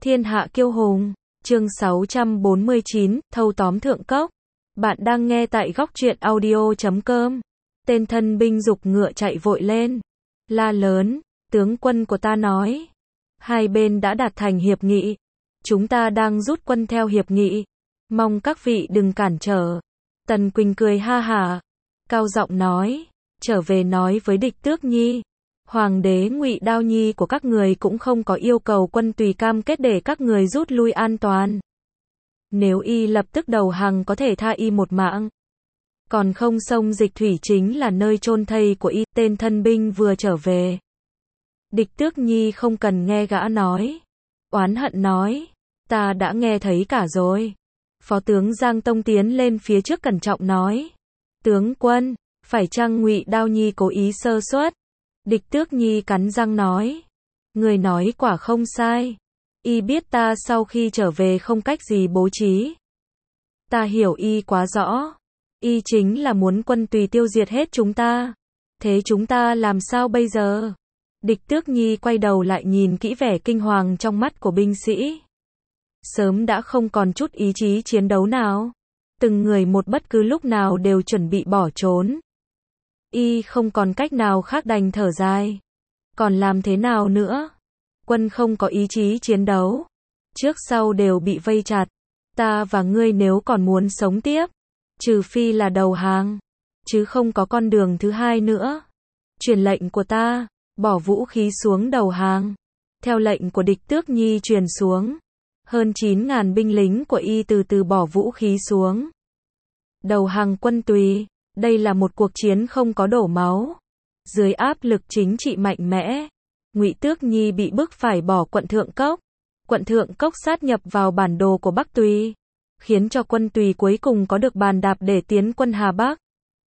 Thiên hạ kiêu hùng, chương 649, thâu tóm thượng cốc. Bạn đang nghe tại góc truyện audio.com. Tên thân binh giục ngựa chạy vội lên, la lớn, tướng quân của ta nói, hai bên đã đạt thành hiệp nghị, chúng ta đang rút quân theo hiệp nghị, mong các vị đừng cản trở. Tần Quỳnh cười ha hả, cao giọng nói, trở về nói với địch Tước Nhi, Hoàng đế Ngụy Đao Nhi của các người cũng không có yêu cầu quân tùy cam kết để các người rút lui an toàn. Nếu y lập tức đầu hàng có thể tha y một mạng. Còn không sông Dịch Thủy chính là nơi chôn thây của y. Tên thân binh vừa trở về. Địch Tước Nhi không cần nghe gã nói. Oán hận nói, ta đã nghe thấy cả rồi. Phó tướng Giang Tông tiến lên phía trước cẩn trọng nói, tướng quân, phải chăng Ngụy Đao Nhi cố ý sơ suất? Địch Tước Nhi cắn răng nói, người nói quả không sai. Y biết ta sau khi trở về không cách gì bố trí. Ta hiểu y quá rõ. Y chính là muốn quân tùy tiêu diệt hết chúng ta. Thế chúng ta làm sao bây giờ? Địch Tước Nhi quay đầu lại nhìn kỹ vẻ kinh hoàng trong mắt của binh sĩ. Sớm đã không còn chút ý chí chiến đấu nào. Từng người một bất cứ lúc nào đều chuẩn bị bỏ trốn. Y không còn cách nào khác đành thở dài. Còn làm thế nào nữa? Quân không có ý chí chiến đấu. Trước sau đều bị vây chặt. Ta và ngươi nếu còn muốn sống tiếp, trừ phi là đầu hàng, chứ không có con đường thứ hai nữa. Truyền lệnh của ta, bỏ vũ khí xuống đầu hàng. Theo lệnh của địch Tước Nhi truyền xuống, hơn 9.000 binh lính của y từ từ bỏ vũ khí xuống. Đầu hàng quân tùy, đây là một cuộc chiến không có đổ máu. Dưới áp lực chính trị mạnh mẽ, Ngụy Tước Nhi bị bức phải bỏ quận Thượng Cốc. Quận Thượng Cốc sát nhập vào bản đồ của Bắc Tùy, khiến cho quân Tùy cuối cùng có được bàn đạp để tiến quân Hà Bắc.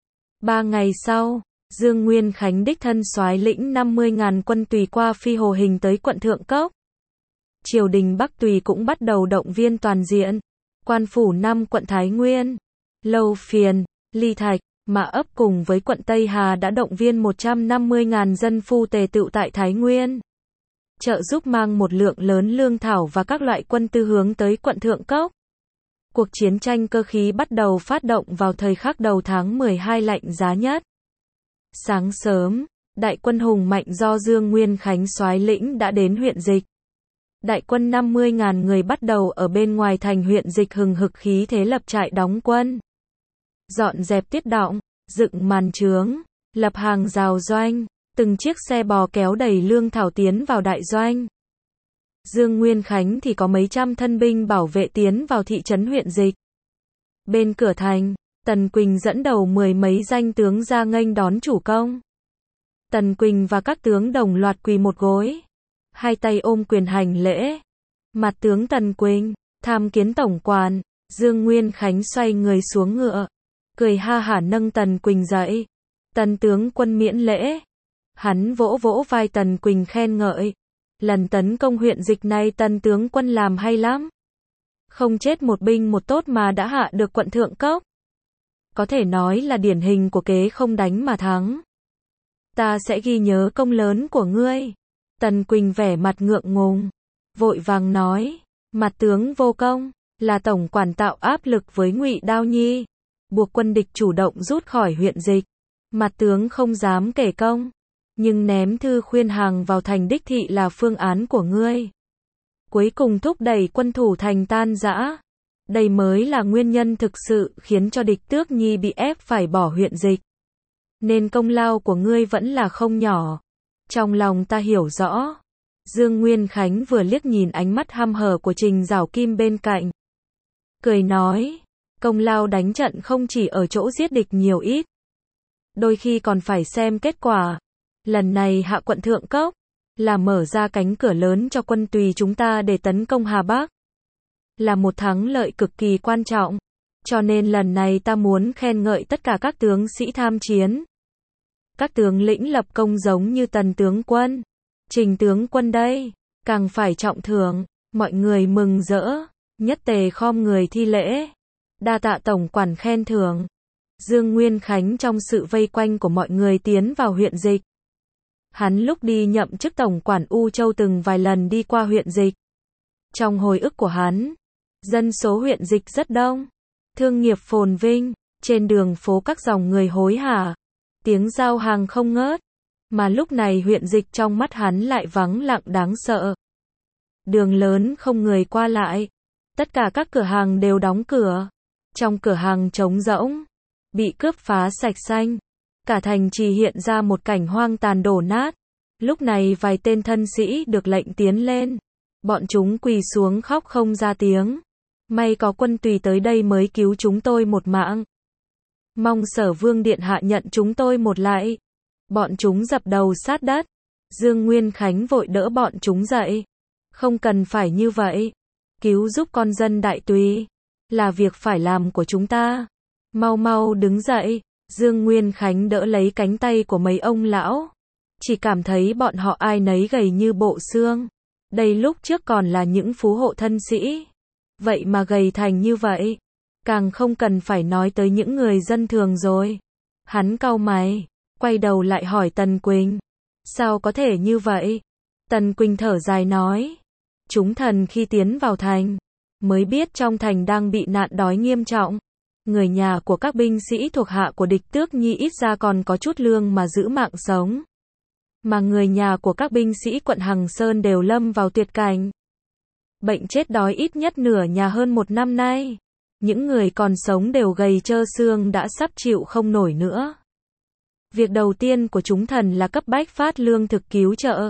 3 ngày sau, Dương Nguyên Khánh đích thân soái lĩnh 50.000 quân Tùy qua Phi Hồ Hình tới quận Thượng Cốc. Triều đình Bắc Tùy cũng bắt đầu động viên toàn diện. Quan phủ 5 quận Thái Nguyên, Lâu Phiền, Ly Thạch, Mã Ấp cùng với quận Tây Hà đã động viên 150.000 dân phu tề tựu tại Thái Nguyên. Trợ giúp mang một lượng lớn lương thảo và các loại quân tư hướng tới quận Thượng Cốc. Cuộc chiến tranh cơ khí bắt đầu phát động vào thời khắc đầu tháng 12 lạnh giá nhất. Sáng sớm, đại quân hùng mạnh do Dương Nguyên Khánh soái lĩnh đã đến huyện Dịch. Đại quân 50.000 người bắt đầu ở bên ngoài thành huyện Dịch hừng hực khí thế lập trại đóng quân. Dọn dẹp tiết động, dựng màn trướng, lập hàng rào doanh, từng chiếc xe bò kéo đầy lương thảo tiến vào đại doanh. Dương Nguyên Khánh thì có mấy trăm thân binh bảo vệ tiến vào thị trấn huyện Dịch. Bên cửa thành, Tần Quỳnh dẫn đầu 10 mấy danh tướng ra nghênh đón chủ công. Tần Quỳnh và các tướng đồng loạt quỳ một gối, hai tay ôm quyền hành lễ. Mặt tướng Tần Quỳnh, tham kiến tổng quản. Dương Nguyên Khánh xoay người xuống ngựa, cười ha hả nâng Tần Quỳnh dậy. Tần tướng quân miễn lễ. Hắn vỗ vỗ vai Tần Quỳnh khen ngợi. Lần tấn công huyện Dịch này Tần tướng quân làm hay lắm. Không chết một binh một tốt mà đã hạ được quận Thượng Cốc. Có thể nói là điển hình của kế không đánh mà thắng. Ta sẽ ghi nhớ công lớn của ngươi. Tần Quỳnh vẻ mặt ngượng ngùng, vội vàng nói, mặt tướng vô công, là tổng quản tạo áp lực với Ngụy Đao Nhi, buộc quân địch chủ động rút khỏi huyện Dịch. Mặt tướng không dám kể công, nhưng ném thư khuyên hàng vào thành đích thị là phương án của ngươi. Cuối cùng thúc đẩy quân thủ thành tan rã. Đây mới là nguyên nhân thực sự khiến cho địch Tước Nhi bị ép phải bỏ huyện Dịch. Nên công lao của ngươi vẫn là không nhỏ. Trong lòng ta hiểu rõ. Dương Nguyên Khánh vừa liếc nhìn ánh mắt hăm hở của Trình Giảo Kim bên cạnh, cười nói, công lao đánh trận không chỉ ở chỗ giết địch nhiều ít, đôi khi còn phải xem kết quả. Lần này hạ quận Thượng Cốc, là mở ra cánh cửa lớn cho quân Tùy chúng ta để tấn công Hà Bắc. Là một thắng lợi cực kỳ quan trọng. Cho nên lần này ta muốn khen ngợi tất cả các tướng sĩ tham chiến. Các tướng lĩnh lập công giống như Tần tướng quân, Trình tướng quân đây, càng phải trọng thưởng. Mọi người mừng rỡ, nhất tề khom người thi lễ. Đa tạ tổng quản khen thưởng. Dương Nguyên Khánh trong sự vây quanh của mọi người tiến vào huyện Dịch. Hắn lúc đi nhậm chức tổng quản U Châu từng vài lần đi qua huyện Dịch. Trong hồi ức của hắn, dân số huyện Dịch rất đông, thương nghiệp phồn vinh, trên đường phố các dòng người hối hả, tiếng giao hàng không ngớt, mà lúc này huyện Dịch trong mắt hắn lại vắng lặng đáng sợ. Đường lớn không người qua lại, tất cả các cửa hàng đều đóng cửa, trong cửa hàng trống rỗng, bị cướp phá sạch xanh, cả thành trì hiện ra một cảnh hoang tàn đổ nát. Lúc này vài tên thân sĩ được lệnh tiến lên, bọn chúng quỳ xuống khóc không ra tiếng. May có quân tùy tới đây mới cứu chúng tôi một mạng. Mong Sở Vương điện hạ nhận chúng tôi một lạy. Bọn chúng dập đầu sát đất. Dương Nguyên Khánh vội đỡ bọn chúng dậy. Không cần phải như vậy. Cứu giúp con dân đại tùy là việc phải làm của chúng ta. Mau mau đứng dậy. Dương Nguyên Khánh đỡ lấy cánh tay của mấy ông lão. Chỉ cảm thấy bọn họ ai nấy gầy như bộ xương. Đây lúc trước còn là những phú hộ thân sĩ. Vậy mà gầy thành như vậy. Càng không cần phải nói tới những người dân thường rồi. Hắn cau mày, quay đầu lại hỏi Tần Quỳnh. Sao có thể như vậy? Tần Quỳnh thở dài nói. Chúng thần khi tiến vào thành, mới biết trong thành đang bị nạn đói nghiêm trọng. Người nhà của các binh sĩ thuộc hạ của địch Tước Nhi ít ra còn có chút lương mà giữ mạng sống. Mà người nhà của các binh sĩ quận Hằng Sơn đều lâm vào tuyệt cảnh. Bệnh chết đói ít nhất nửa nhà hơn một năm nay. Những người còn sống đều gầy trơ xương đã sắp chịu không nổi nữa. Việc đầu tiên của chúng thần là cấp bách phát lương thực cứu trợ.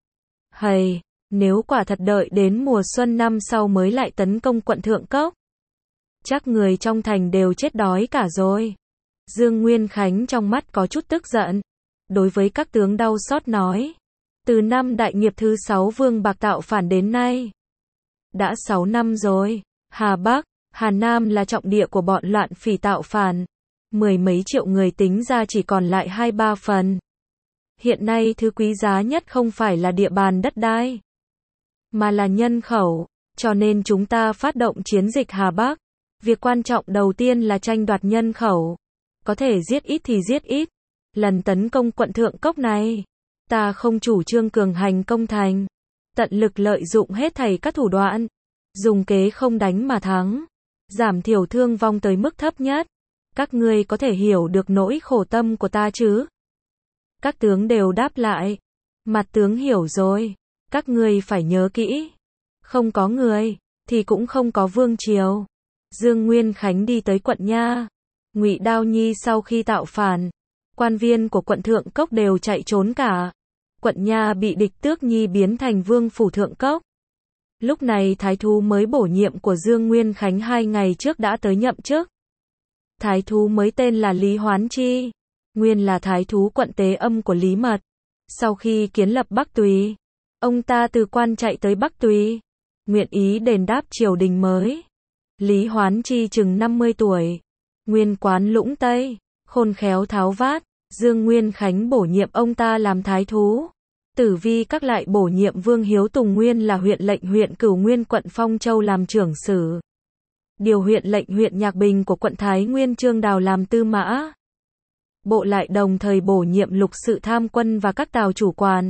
Hầy, nếu quả thật đợi đến mùa xuân năm sau mới lại tấn công quận Thượng Cốc, chắc người trong thành đều chết đói cả rồi. Dương Nguyên Khánh trong mắt có chút tức giận. Đối với các tướng đau xót nói. Từ năm đại nghiệp thứ 6 Vương Bạc tạo phản đến nay. Đã 6 năm rồi. Hà Bắc, Hà Nam là trọng địa của bọn loạn phỉ tạo phản. Mười mấy triệu người tính ra chỉ còn lại 2-3 phần. Hiện nay thứ quý giá nhất không phải là địa bàn đất đai, mà là nhân khẩu. Cho nên chúng ta phát động chiến dịch Hà Bắc. Việc quan trọng đầu tiên là tranh đoạt nhân khẩu. Có thể giết ít thì giết ít. Lần tấn công quận Thượng Cốc này, ta không chủ trương cường hành công thành. Tận lực lợi dụng hết thảy các thủ đoạn. Dùng kế không đánh mà thắng. Giảm thiểu thương vong tới mức thấp nhất. Các ngươi có thể hiểu được nỗi khổ tâm của ta chứ? Các tướng đều đáp lại. Mặt tướng hiểu rồi. Các ngươi phải nhớ kỹ. Không có người, thì cũng không có vương triều. Dương Nguyên Khánh đi tới quận Nha. Ngụy Đao Nhi sau khi tạo phản, quan viên của quận Thượng Cốc đều chạy trốn cả. Quận Nha bị địch Tước Nhi biến thành vương phủ Thượng Cốc. Lúc này thái thú mới bổ nhiệm của Dương Nguyên Khánh 2 ngày trước đã tới nhậm chức. Thái thú mới tên là Lý Hoán Chi, nguyên là thái thú quận Tế Âm của Lý Mật. Sau khi kiến lập Bắc Tùy, ông ta từ quan chạy tới Bắc Tùy, nguyện ý đền đáp triều đình mới. Lý Hoán Chi chừng 50 tuổi, nguyên quán Lũng Tây, khôn khéo tháo vát. Dương Nguyên Khánh bổ nhiệm ông ta làm thái thú. Tử Vi Các lại bổ nhiệm Vương Hiếu Tùng nguyên là huyện lệnh huyện Cửu Nguyên quận Phong Châu làm trưởng sử. Điều huyện lệnh huyện Nhạc Bình của quận Thái Nguyên Trương Đào làm tư mã. Bộ lại đồng thời bổ nhiệm lục sự tham quân và các tào chủ quản.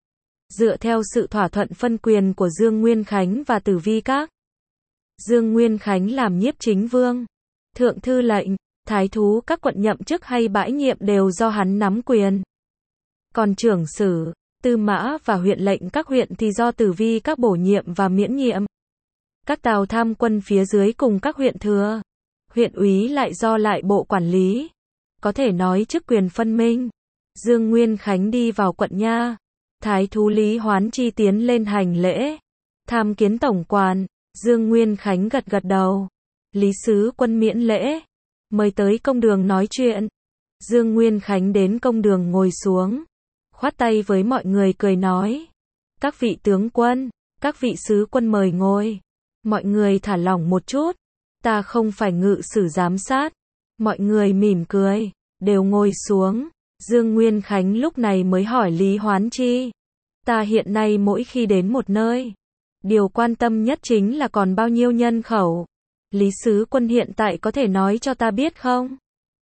Dựa theo sự thỏa thuận phân quyền của Dương Nguyên Khánh và Tử Vi Các, Dương Nguyên Khánh làm nhiếp chính vương, thượng thư lệnh, thái thú các quận nhậm chức hay bãi nhiệm đều do hắn nắm quyền. Còn trưởng sử, tư mã và huyện lệnh các huyện thì do Tử Vi Các bổ nhiệm và miễn nhiệm. Các tào tham quân phía dưới cùng các huyện thừa, huyện úy lại do lại bộ quản lý. Có thể nói chức quyền phân minh. Dương Nguyên Khánh đi vào quận Nha. Thái thú Lý Hoán Chi tiến lên hành lễ. Tham kiến tổng quản. Dương Nguyên Khánh gật gật đầu. Lý sứ quân miễn lễ. Mời tới công đường nói chuyện. Dương Nguyên Khánh đến công đường ngồi xuống. Khoát tay với mọi người cười nói. Các vị tướng quân, các vị sứ quân mời ngồi. Mọi người thả lỏng một chút. Ta không phải ngự sử giám sát. Mọi người mỉm cười, đều ngồi xuống. Dương Nguyên Khánh lúc này mới hỏi Lý Hoán Chi. Ta hiện nay mỗi khi đến một nơi, điều quan tâm nhất chính là còn bao nhiêu nhân khẩu. Lý sứ quân hiện tại có thể nói cho ta biết không?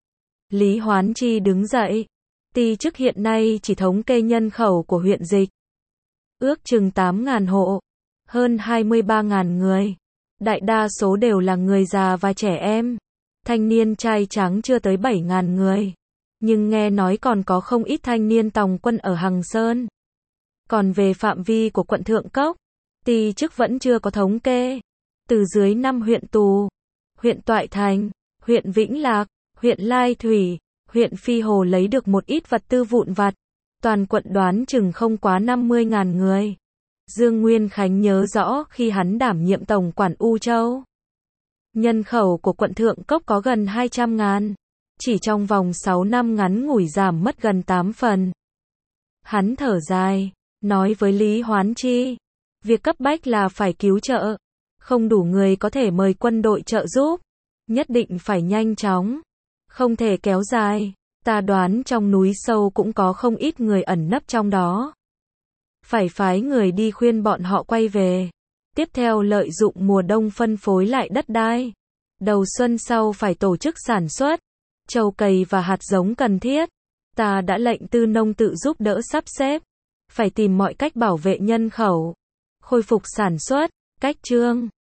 Lý Hoán Chi đứng dậy. Ty chức hiện nay chỉ thống kê nhân khẩu của huyện Dịch. Ước chừng 8.000 hộ. hơn 23.000 người. Đại đa số đều là người già và trẻ em. Thanh niên trai tráng chưa tới 7.000 người. Nhưng nghe nói còn có không ít thanh niên tòng quân ở Hằng Sơn. Còn về phạm vi của quận Thượng Cốc, ty chức vẫn chưa có thống kê. Từ dưới 5 huyện Tù, huyện Toại Thành, huyện Vĩnh Lạc, huyện Lai Thủy, huyện Phi Hồ lấy được một ít vật tư vụn vặt. Toàn quận đoán chừng không quá 50.000 người. Dương Nguyên Khánh nhớ rõ khi hắn đảm nhiệm tổng quản U Châu. Nhân khẩu của quận Thượng Cốc có gần 200.000. Chỉ trong vòng 6 năm ngắn ngủi giảm mất gần 8 phần. Hắn thở dài, nói với Lý Hoán Chi. Việc cấp bách là phải cứu trợ. Không đủ người có thể mời quân đội trợ giúp. Nhất định phải nhanh chóng. Không thể kéo dài. Ta đoán trong núi sâu cũng có không ít người ẩn nấp trong đó. Phải phái người đi khuyên bọn họ quay về. Tiếp theo lợi dụng mùa đông phân phối lại đất đai. Đầu xuân sau phải tổ chức sản xuất. Trầu cày và hạt giống cần thiết. Ta đã lệnh Tư Nông tự giúp đỡ sắp xếp. Phải tìm mọi cách bảo vệ nhân khẩu. Khôi phục sản xuất. Cách chương